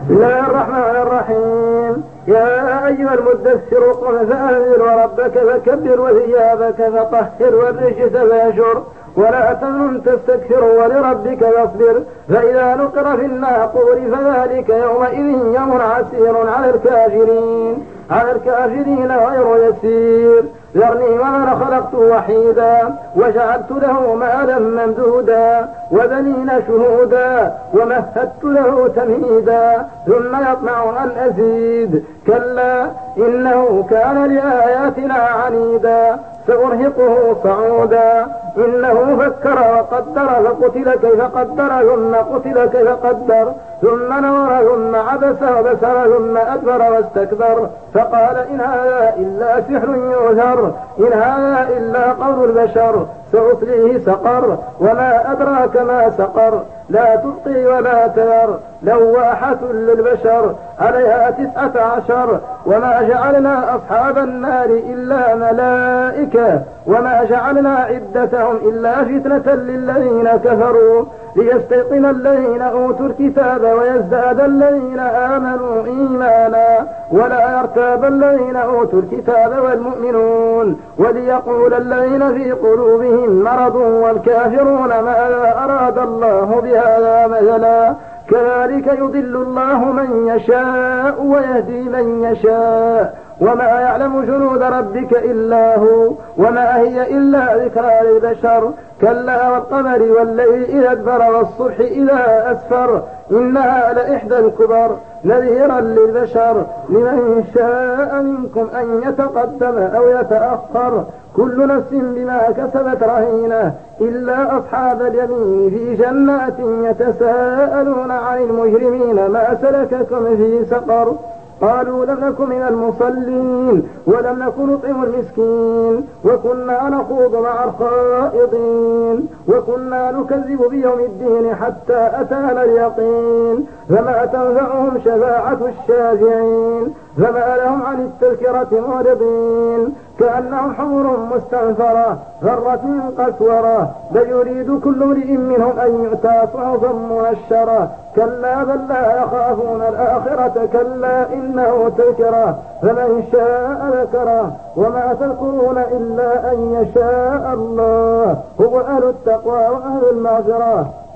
بسم الله الرحمن الرحيم. يا أيها المدثر قم فأنذر وربك فكبر وثيابك فطهر والرجس فاهجر ولا تمنن تستكثر ولربك فاصبر فإذا نقر في الناقور فذلك يومئذ يوم عسير على الكافرين غير يسير. ذرني ومن خلقت وحيدا وجعلت له مالا ممدودا وبنين شهودا ومهدت له تمهيدا ثم يطمع أن أزيد كلا إنه كان لآياتنا عنيدا سأرهقه صعودا إنه فكر وقدر فقتل كيف قدر ثم قتل كيف قدر ثم نظر ثم عبس وبسر ثم أدبر واستكبر فقال إن هذا إلا سحر يؤثر إن هذا إلا قول البشر سأصليه سقر وما أدراك ما سقر لا تبقي ولا تذر لواحة للبشر عليها 19 وما جعلنا أصحاب النار إلا ملائكة وما جعلنا عدتهم إلا فتنة للذين كفروا ليستيقن الذين أوتوا الكتاب ويزداد الذين آمنوا إيمانا ولا يرتاب الذين أوتوا الكتاب والمؤمنون وليقول الذين في قلوبهم مرض والكافرون ماذا أراد الله بهذا مثلا كذلك يضل الله من يشاء ويهدي من يشاء وما يعلم جنود ربك إلا هو وما هي إلا ذكرى للبشر كلا والقمر والليل إذا أدبر والصبح إذا أسفر إنها لإحدى الكبر نذيرا للبشر لمن شاء منكم أن يتقدم أو يتأخر كل نفس بما كسبت رهينة إلا أصحاب اليمين في جنات يتساءلون عن المجرمين ما سلككم في سقر قالوا لم نكن من المصلين ولم نكن نطعم المسكين وكنا نخوض مع الخائضين وكنا نكذب بيوم الدين حتى أتانا اليقين فما تنفعهم شفاعة الشافعين فما لهم عن التذكرة معرضين كأنهم حمر مستنفرة فرت من قسورة بل يريد كل امرئ منهم أن يؤتى صحفا منشرة كلا بل لا يخافون الآخرة كلا إنه تذكرة فمن شاء ذكره وما تذكرون إلا أن يشاء الله هو أهل التقوى وأهل المغفرة.